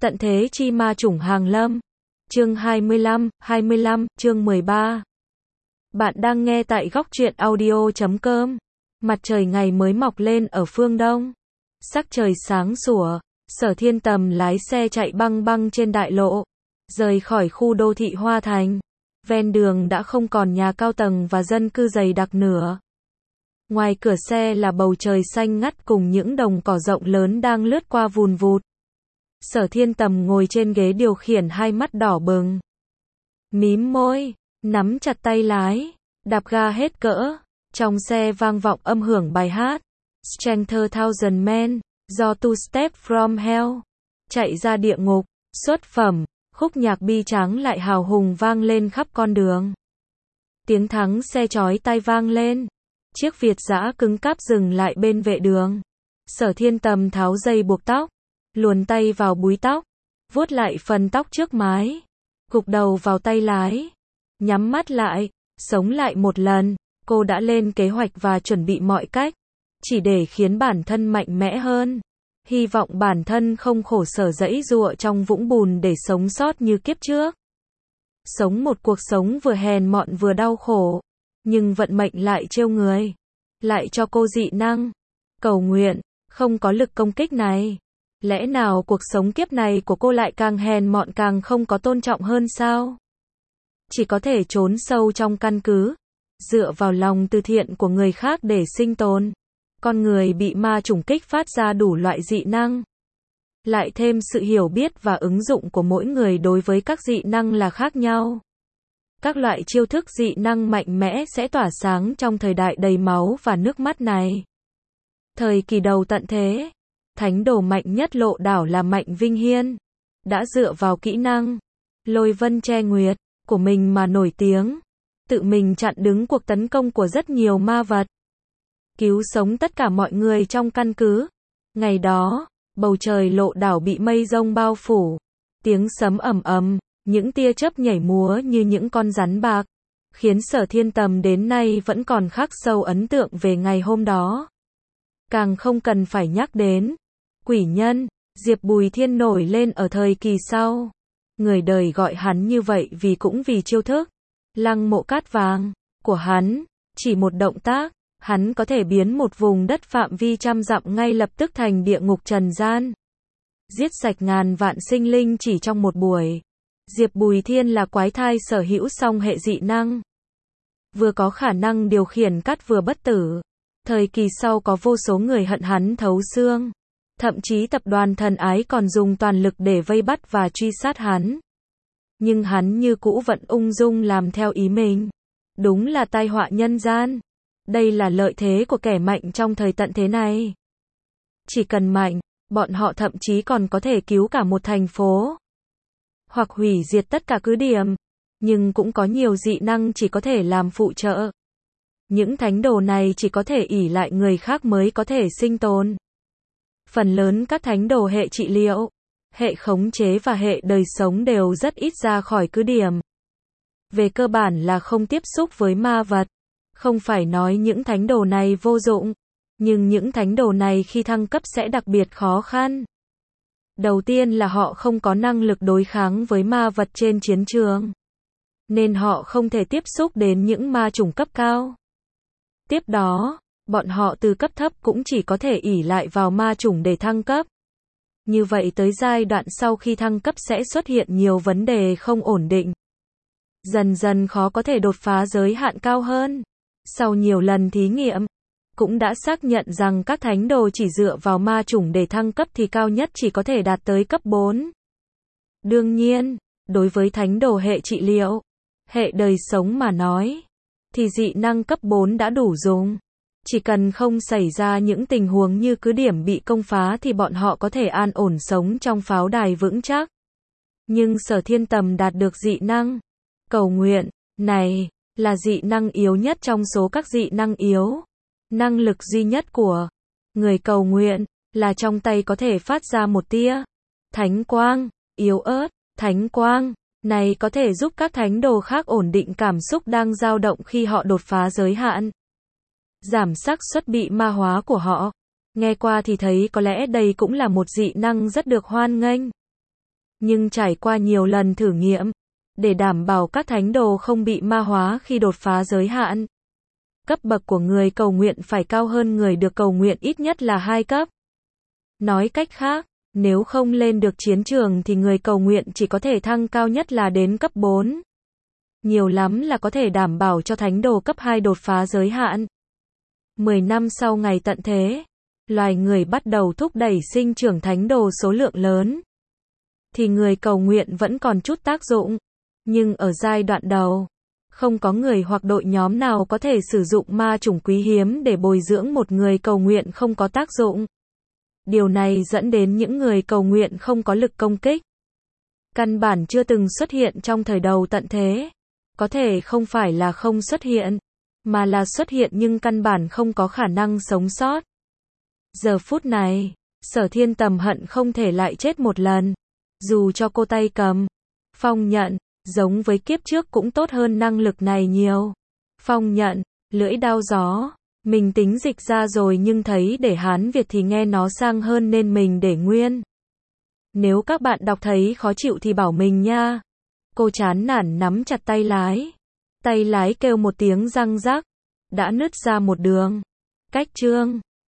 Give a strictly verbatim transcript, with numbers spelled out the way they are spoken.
Tận thế chi ma chủng hàng lâm. Chương hai mươi lăm, hai mươi lăm, chương mười ba. Bạn đang nghe tại góc truyện audio chấm com. Mặt trời ngày mới mọc lên ở phương đông. Sắc trời sáng sủa, Sở Thiên Tầm lái xe chạy băng băng trên đại lộ, rời khỏi khu đô thị Hoa Thành. Ven đường đã không còn nhà cao tầng và dân cư dày đặc nữa. Ngoài cửa xe là bầu trời xanh ngắt cùng những đồng cỏ rộng lớn đang lướt qua vùn vụt. Sở Thiên Tầm ngồi trên ghế điều khiển, hai mắt đỏ bừng, mím môi, nắm chặt tay lái, đạp ga hết cỡ. Trong xe vang vọng âm hưởng bài hát Stranger Thousand Men do Two Step From Hell, chạy ra địa ngục, xuất phẩm. Khúc nhạc bi tráng lại hào hùng vang lên khắp con đường. Tiếng thắng xe chói tai vang lên. Chiếc Việt dã cứng cáp dừng lại bên vệ đường. Sở Thiên Tầm tháo dây buộc tóc, luồn tay vào búi tóc, vuốt lại phần tóc trước mái, gục đầu vào tay lái, nhắm mắt lại, sống lại một lần. Cô đã lên kế hoạch và chuẩn bị mọi cách, chỉ để khiến bản thân mạnh mẽ hơn. Hy vọng bản thân không khổ sở giãy giụa trong vũng bùn để sống sót như kiếp trước. Sống một cuộc sống vừa hèn mọn vừa đau khổ, nhưng vận mệnh lại trêu người, lại cho cô dị năng. Cầu nguyện, không có lực công kích này. Lẽ nào cuộc sống kiếp này của cô lại càng hèn mọn càng không có tôn trọng hơn sao? Chỉ có thể trốn sâu trong căn cứ, dựa vào lòng từ thiện của người khác để sinh tồn. Con người bị ma chủng kích phát ra đủ loại dị năng. Lại thêm sự hiểu biết và ứng dụng của mỗi người đối với các dị năng là khác nhau. Các loại chiêu thức dị năng mạnh mẽ sẽ tỏa sáng trong thời đại đầy máu và nước mắt này. Thời kỳ đầu tận thế, thánh đồ mạnh nhất Lộ Đảo là Mạnh Vinh Hiên, đã dựa vào kỹ năng Lôi Vân Che Nguyệt của mình mà nổi tiếng, tự mình chặn đứng cuộc tấn công của rất nhiều ma vật, cứu sống tất cả mọi người trong căn cứ. Ngày đó, bầu trời Lộ Đảo bị mây rông bao phủ, tiếng sấm ầm ầm, những tia chớp nhảy múa như những con rắn bạc, khiến Sở Thiên Tầm đến nay vẫn còn khắc sâu ấn tượng về ngày hôm đó. Càng không cần phải nhắc đến quỷ nhân, Diệp Bùi Thiên nổi lên ở thời kỳ sau. Người đời gọi hắn như vậy vì cũng vì chiêu thức Lăng Mộ Cát Vàng của hắn. Chỉ một động tác, hắn có thể biến một vùng đất phạm vi trăm dặm ngay lập tức thành địa ngục trần gian, giết sạch ngàn vạn sinh linh chỉ trong một buổi. Diệp Bùi Thiên là quái thai sở hữu song hệ dị năng, vừa có khả năng điều khiển cát vừa bất tử. Thời kỳ sau có vô số người hận hắn thấu xương, thậm chí tập đoàn Thần Ái còn dùng toàn lực để vây bắt và truy sát hắn. Nhưng hắn như cũ vẫn ung dung làm theo ý mình. Đúng là tai họa nhân gian. Đây là lợi thế của kẻ mạnh trong thời tận thế này. Chỉ cần mạnh, bọn họ thậm chí còn có thể cứu cả một thành phố, hoặc hủy diệt tất cả cứ điểm. Nhưng cũng có nhiều dị năng chỉ có thể làm phụ trợ. Những thánh đồ này chỉ có thể ỷ lại người khác mới có thể sinh tồn. Phần lớn các thánh đồ hệ trị liệu, hệ khống chế và hệ đời sống đều rất ít ra khỏi cứ điểm. Về cơ bản là không tiếp xúc với ma vật. Không phải nói những thánh đồ này vô dụng, nhưng những thánh đồ này khi thăng cấp sẽ đặc biệt khó khăn. Đầu tiên là họ không có năng lực đối kháng với ma vật trên chiến trường, nên họ không thể tiếp xúc đến những ma chủng cấp cao. Tiếp đó, bọn họ từ cấp thấp cũng chỉ có thể ỷ lại vào ma chủng để thăng cấp. Như vậy tới giai đoạn sau khi thăng cấp sẽ xuất hiện nhiều vấn đề không ổn định. Dần dần khó có thể đột phá giới hạn cao hơn. Sau nhiều lần thí nghiệm, cũng đã xác nhận rằng các thánh đồ chỉ dựa vào ma chủng để thăng cấp thì cao nhất chỉ có thể đạt tới cấp bốn. Đương nhiên, đối với thánh đồ hệ trị liệu, hệ đời sống mà nói, thì dị năng cấp bốn đã đủ dùng. Chỉ cần không xảy ra những tình huống như cứ điểm bị công phá thì bọn họ có thể an ổn sống trong pháo đài vững chắc. Nhưng Sở Thiên Tầm đạt được dị năng cầu nguyện này là dị năng yếu nhất trong số các dị năng yếu. Năng lực duy nhất của người cầu nguyện là trong tay có thể phát ra một tia thánh quang yếu ớt. Thánh quang này có thể giúp các thánh đồ khác ổn định cảm xúc đang dao động khi họ đột phá giới hạn, giảm xác suất bị ma hóa của họ. Nghe qua thì thấy có lẽ đây cũng là một dị năng rất được hoan nghênh. Nhưng trải qua nhiều lần thử nghiệm, để đảm bảo các thánh đồ không bị ma hóa khi đột phá giới hạn, cấp bậc của người cầu nguyện phải cao hơn người được cầu nguyện ít nhất là hai cấp. Nói cách khác, nếu không lên được chiến trường thì người cầu nguyện chỉ có thể thăng cao nhất là đến cấp bốn. Nhiều lắm là có thể đảm bảo cho thánh đồ cấp hai đột phá giới hạn. mười năm sau ngày tận thế, loài người bắt đầu thúc đẩy sinh trưởng thánh đồ số lượng lớn, thì người cầu nguyện vẫn còn chút tác dụng. Nhưng ở giai đoạn đầu, không có người hoặc đội nhóm nào có thể sử dụng ma chủng quý hiếm để bồi dưỡng một người cầu nguyện không có tác dụng. Điều này dẫn đến những người cầu nguyện không có lực công kích. Căn bản chưa từng xuất hiện trong thời đầu tận thế. Có thể không phải là không xuất hiện, mà là xuất hiện nhưng căn bản không có khả năng sống sót. Giờ phút này, Sở Thiên Tầm hận không thể lại chết một lần. Dù cho cô tay cầm, phong nhận, giống với kiếp trước cũng tốt hơn năng lực này nhiều. Phong nhận, lưỡi đao gió, mình tính dịch ra rồi nhưng thấy để Hán Việt thì nghe nó sang hơn nên mình để nguyên. Nếu các bạn đọc thấy khó chịu thì bảo mình nha. Cô chán nản nắm chặt tay lái. Tay lái kêu một tiếng răng rắc, đã nứt ra một đường. Cách chương